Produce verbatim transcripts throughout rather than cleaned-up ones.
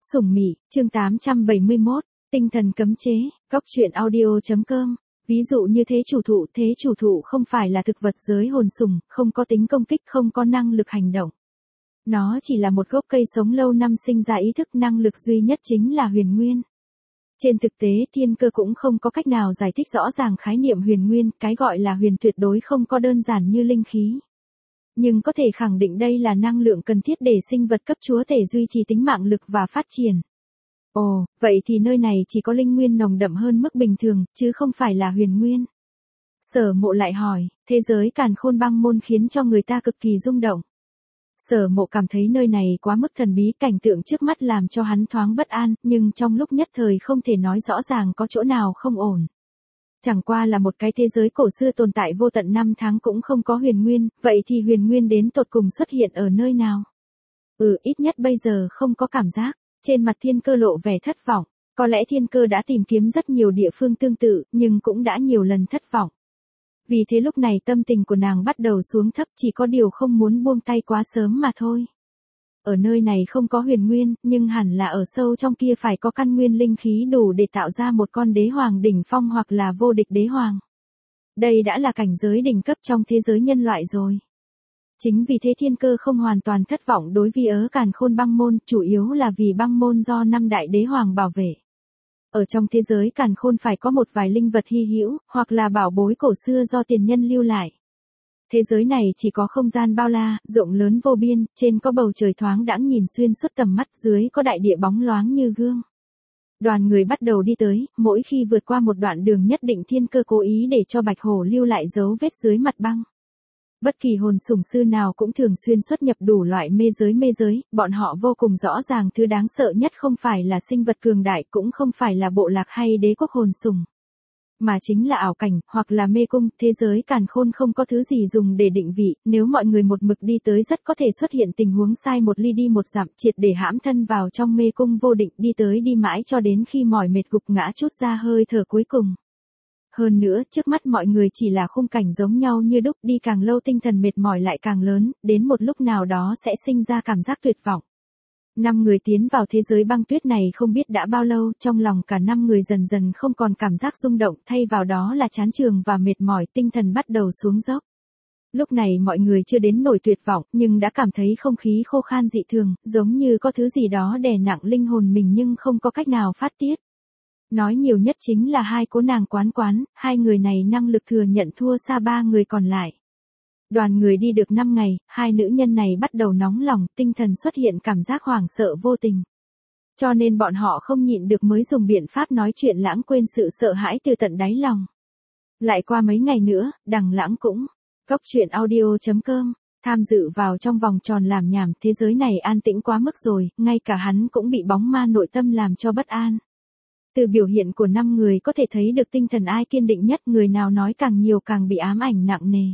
Sủng Mị, chương tám trăm bảy mươi mốt, tinh thần cấm chế, góc truyện audio.com. Ví dụ như thế chủ thụ, thế chủ thụ không phải là thực vật giới hồn sủng, không có tính công kích, không có năng lực hành động. Nó chỉ là một gốc cây sống lâu năm sinh ra ý thức, năng lực duy nhất chính là huyền nguyên. Trên thực tế thiên cơ cũng không có cách nào giải thích rõ ràng khái niệm huyền nguyên, cái gọi là huyền tuyệt đối không có đơn giản như linh khí. Nhưng có thể khẳng định đây là năng lượng cần thiết để sinh vật cấp chúa thể duy trì tính mạng lực và phát triển. Ồ, vậy thì nơi này chỉ có linh nguyên nồng đậm hơn mức bình thường, chứ không phải là huyền nguyên. Sở Mộ lại hỏi, thế giới càn khôn băng môn khiến cho người ta cực kỳ rung động. Sở Mộ cảm thấy nơi này quá mức thần bí, cảnh tượng trước mắt làm cho hắn thoáng bất an, nhưng trong lúc nhất thời không thể nói rõ ràng có chỗ nào không ổn. Chẳng qua là một cái thế giới cổ xưa tồn tại vô tận năm tháng cũng không có huyền nguyên, vậy thì huyền nguyên đến tột cùng xuất hiện ở nơi nào? Ừ, ít nhất bây giờ không có cảm giác. Trên mặt thiên cơ lộ vẻ thất vọng, có lẽ thiên cơ đã tìm kiếm rất nhiều địa phương tương tự, nhưng cũng đã nhiều lần thất vọng. Vì thế lúc này tâm tình của nàng bắt đầu xuống thấp, chỉ có điều không muốn buông tay quá sớm mà thôi. Ở nơi này không có huyền nguyên, nhưng hẳn là ở sâu trong kia phải có căn nguyên linh khí đủ để tạo ra một con đế hoàng đỉnh phong hoặc là vô địch đế hoàng. Đây đã là cảnh giới đỉnh cấp trong thế giới nhân loại rồi. Chính vì thế thiên cơ không hoàn toàn thất vọng đối với ớ càn khôn băng môn, chủ yếu là vì băng môn do năm đại đế hoàng bảo vệ. Ở trong thế giới càn khôn phải có một vài linh vật hy hữu, hoặc là bảo bối cổ xưa do tiền nhân lưu lại. Thế giới này chỉ có không gian bao la, rộng lớn vô biên, trên có bầu trời thoáng đãng nhìn xuyên suốt tầm mắt, dưới có đại địa bóng loáng như gương. Đoàn người bắt đầu đi tới, mỗi khi vượt qua một đoạn đường nhất định thiên cơ cố ý để cho bạch hổ lưu lại dấu vết dưới mặt băng. Bất kỳ hồn sủng sư nào cũng thường xuyên xuất nhập đủ loại mê giới mê giới, bọn họ vô cùng rõ ràng thứ đáng sợ nhất không phải là sinh vật cường đại, cũng không phải là bộ lạc hay đế quốc hồn sủng, mà chính là ảo cảnh, hoặc là mê cung. Thế giới càn khôn không có thứ gì dùng để định vị, nếu mọi người một mực đi tới rất có thể xuất hiện tình huống sai một ly đi một dặm, triệt để hãm thân vào trong mê cung vô định, đi tới đi mãi cho đến khi mỏi mệt gục ngã chút ra hơi thở cuối cùng. Hơn nữa, trước mắt mọi người chỉ là khung cảnh giống nhau như đúc, đi càng lâu tinh thần mệt mỏi lại càng lớn, đến một lúc nào đó sẽ sinh ra cảm giác tuyệt vọng. Năm người tiến vào thế giới băng tuyết này không biết đã bao lâu, trong lòng cả năm người dần dần không còn cảm giác rung động, thay vào đó là chán chường và mệt mỏi, tinh thần bắt đầu xuống dốc. Lúc này mọi người chưa đến nỗi tuyệt vọng, nhưng đã cảm thấy không khí khô khan dị thường, giống như có thứ gì đó đè nặng linh hồn mình nhưng không có cách nào phát tiết. Nói nhiều nhất chính là hai cô nàng Quán Quán, hai người này năng lực thừa nhận thua xa ba người còn lại. Đoàn người đi được năm ngày, hai nữ nhân này bắt đầu nóng lòng, tinh thần xuất hiện cảm giác hoảng sợ vô tình. Cho nên bọn họ không nhịn được mới dùng biện pháp nói chuyện lãng quên sự sợ hãi từ tận đáy lòng. Lại qua mấy ngày nữa, Đằng Lãng cũng, góc truyện audio.com, tham dự vào trong vòng tròn làm nhảm. Thế giới này an tĩnh quá mức rồi, ngay cả hắn cũng bị bóng ma nội tâm làm cho bất an. Từ biểu hiện của năm người có thể thấy được tinh thần ai kiên định nhất, người nào nói càng nhiều càng bị ám ảnh nặng nề.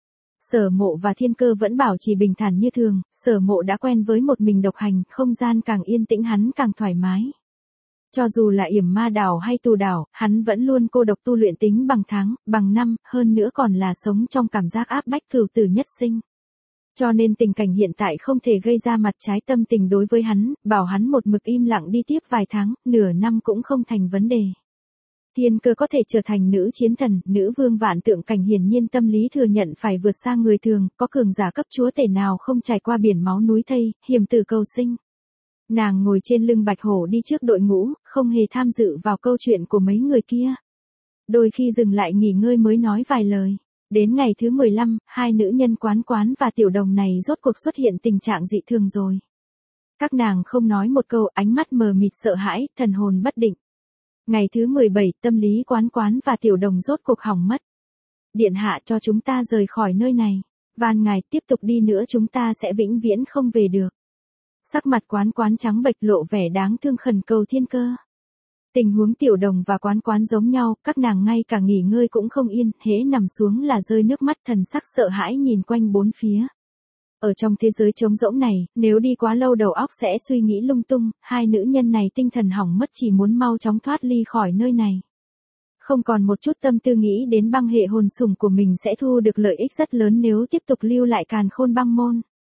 Sở Mộ và thiên cơ vẫn bảo trì bình thản như thường, Sở Mộ đã quen với một mình độc hành, không gian càng yên tĩnh hắn càng thoải mái. Cho dù là yểm ma đảo hay tù đảo, hắn vẫn luôn cô độc tu luyện tính bằng tháng, bằng năm, hơn nữa còn là sống trong cảm giác áp bách cửu tử nhất sinh. Cho nên tình cảnh hiện tại không thể gây ra mặt trái tâm tình đối với hắn, bảo hắn một mực im lặng đi tiếp vài tháng, nửa năm cũng không thành vấn đề. Thiên cơ có thể trở thành nữ chiến thần, nữ vương vạn tượng cảnh, hiển nhiên tâm lý thừa nhận phải vượt xa người thường, có cường giả cấp chúa tể nào không trải qua biển máu núi thây, hiểm tử cầu sinh. Nàng ngồi trên lưng bạch hổ đi trước đội ngũ, không hề tham dự vào câu chuyện của mấy người kia. Đôi khi dừng lại nghỉ ngơi mới nói vài lời. Đến ngày thứ mười lăm, hai nữ nhân Quán Quán và Tiểu Đồng này rốt cuộc xuất hiện tình trạng dị thường rồi. Các nàng không nói một câu, ánh mắt mờ mịt sợ hãi, thần hồn bất định. Ngày thứ mười bảy, tâm lý Quán Quán và Tiểu Đồng rốt cuộc hỏng mất. Điện hạ cho chúng ta rời khỏi nơi này. Van ngài tiếp tục đi nữa chúng ta sẽ vĩnh viễn không về được. Sắc mặt Quán Quán trắng bệch lộ vẻ đáng thương khẩn cầu thiên cơ. Tình huống Tiểu Đồng và Quán Quán giống nhau, các nàng ngay cả nghỉ ngơi cũng không yên, hễ nằm xuống là rơi nước mắt, thần sắc sợ hãi nhìn quanh bốn phía. Ở trong thế giới trống rỗng này, nếu đi quá lâu đầu óc sẽ suy nghĩ lung tung, hai nữ nhân này tinh thần hỏng mất chỉ muốn mau chóng thoát ly khỏi nơi này. Không còn một chút tâm tư nghĩ đến băng hệ hồn sủng của mình sẽ thu được lợi ích rất lớn nếu tiếp tục lưu lại càn khôn băng môn.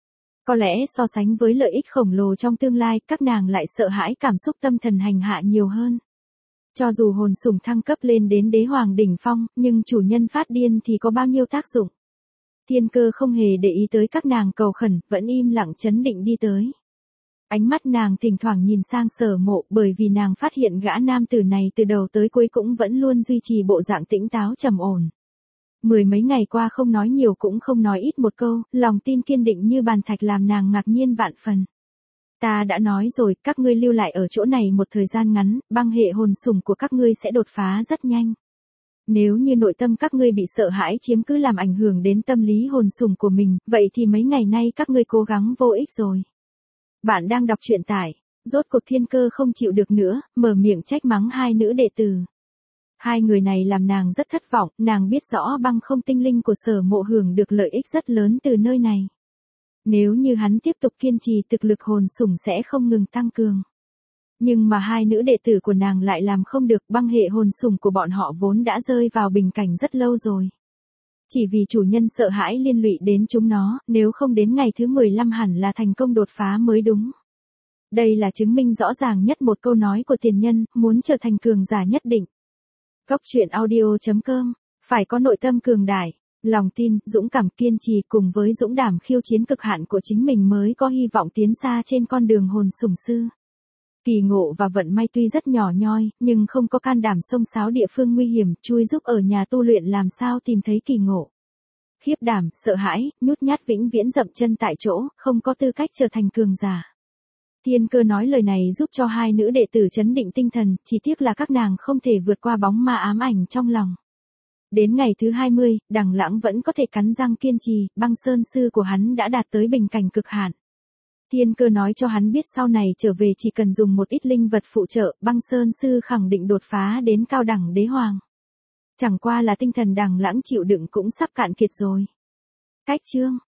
Có lẽ so sánh với lợi ích khổng lồ trong tương lai, các nàng lại sợ hãi cảm xúc tâm thần hành hạ nhiều hơn. Cho dù hồn sủng thăng cấp lên đến đế hoàng đỉnh phong, nhưng chủ nhân phát điên thì có bao nhiêu tác dụng. Thiên Cơ không hề để ý tới các nàng cầu khẩn, vẫn im lặng trấn định đi tới. Ánh mắt nàng thỉnh thoảng nhìn sang Sở Mộ, bởi vì nàng phát hiện gã nam tử này từ đầu tới cuối cũng vẫn luôn duy trì bộ dạng tĩnh táo trầm ổn. Mười mấy ngày qua không nói nhiều cũng không nói ít một câu, lòng tin kiên định như bàn thạch làm nàng ngạc nhiên vạn phần. Ta đã nói rồi, các ngươi lưu lại ở chỗ này một thời gian ngắn, băng hệ hồn sủng của các ngươi sẽ đột phá rất nhanh. Nếu như nội tâm các ngươi bị sợ hãi chiếm cứ làm ảnh hưởng đến tâm lý hồn sủng của mình, vậy thì mấy ngày nay các ngươi cố gắng vô ích rồi. Bạn đang đọc truyện tải, rốt cuộc Thiên Cơ không chịu được nữa, mở miệng trách mắng hai nữ đệ tử. Hai người này làm nàng rất thất vọng, nàng biết rõ băng không tinh linh của Sở Mộ hưởng được lợi ích rất lớn từ nơi này. Nếu như hắn tiếp tục kiên trì thực lực hồn sủng sẽ không ngừng tăng cường. Nhưng mà hai nữ đệ tử của nàng lại làm không được, băng hệ hồn sủng của bọn họ vốn đã rơi vào bình cảnh rất lâu rồi. Chỉ vì chủ nhân sợ hãi liên lụy đến chúng nó, nếu không đến ngày thứ mười lăm hẳn là thành công đột phá mới đúng. Đây là chứng minh rõ ràng nhất một câu nói của tiền nhân, muốn trở thành cường giả nhất định. Cốc truyện audio chấm com, phải có nội tâm cường đại, lòng tin, dũng cảm kiên trì cùng với dũng đảm khiêu chiến cực hạn của chính mình mới có hy vọng tiến xa trên con đường hồn sủng sư. Kỳ Ngộ và Vận May tuy rất nhỏ nhoi, nhưng không có can đảm xông xáo địa phương nguy hiểm, chui giúp ở nhà tu luyện làm sao tìm thấy Kỳ Ngộ. Khiếp đảm, sợ hãi, nhút nhát vĩnh viễn dậm chân tại chỗ, không có tư cách trở thành cường giả. Thiên Cơ nói lời này giúp cho hai nữ đệ tử trấn định tinh thần, chỉ tiếc là các nàng không thể vượt qua bóng ma ám ảnh trong lòng. Đến ngày thứ hai mươi, Đằng Lãng vẫn có thể cắn răng kiên trì, băng sơn sư của hắn đã đạt tới bình cảnh cực hạn. Thiên Cơ nói cho hắn biết sau này trở về chỉ cần dùng một ít linh vật phụ trợ, băng sơn sư khẳng định đột phá đến cao đẳng đế hoàng. Chẳng qua là tinh thần Đằng Lãng chịu đựng cũng sắp cạn kiệt rồi. Cách chương